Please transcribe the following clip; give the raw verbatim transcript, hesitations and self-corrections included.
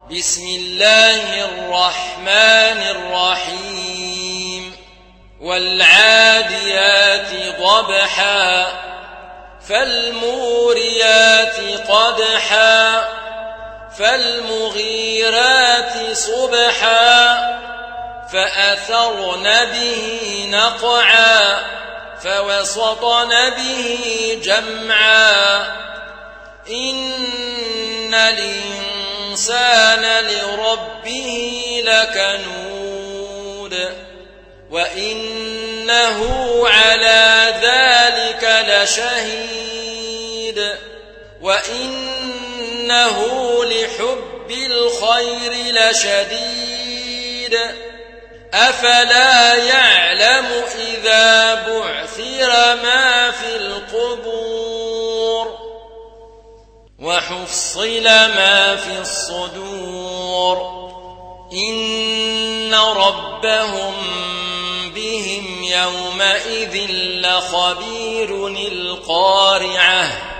بسم الله الرحمن الرحيم والعاديات ضبحا فالموريات قدحا فالمغيرات صبحا فأثرن به نقعا فوسطن به جمعا إن الإنسان لربه لكنود وإنه على ذلك لشهيد وإنه لحب الخير لشديد أفلا يعلم إذا بعثر ما في القبور وحصل ما في الصدور إن ربهم بهم يومئذ لخبير القارعة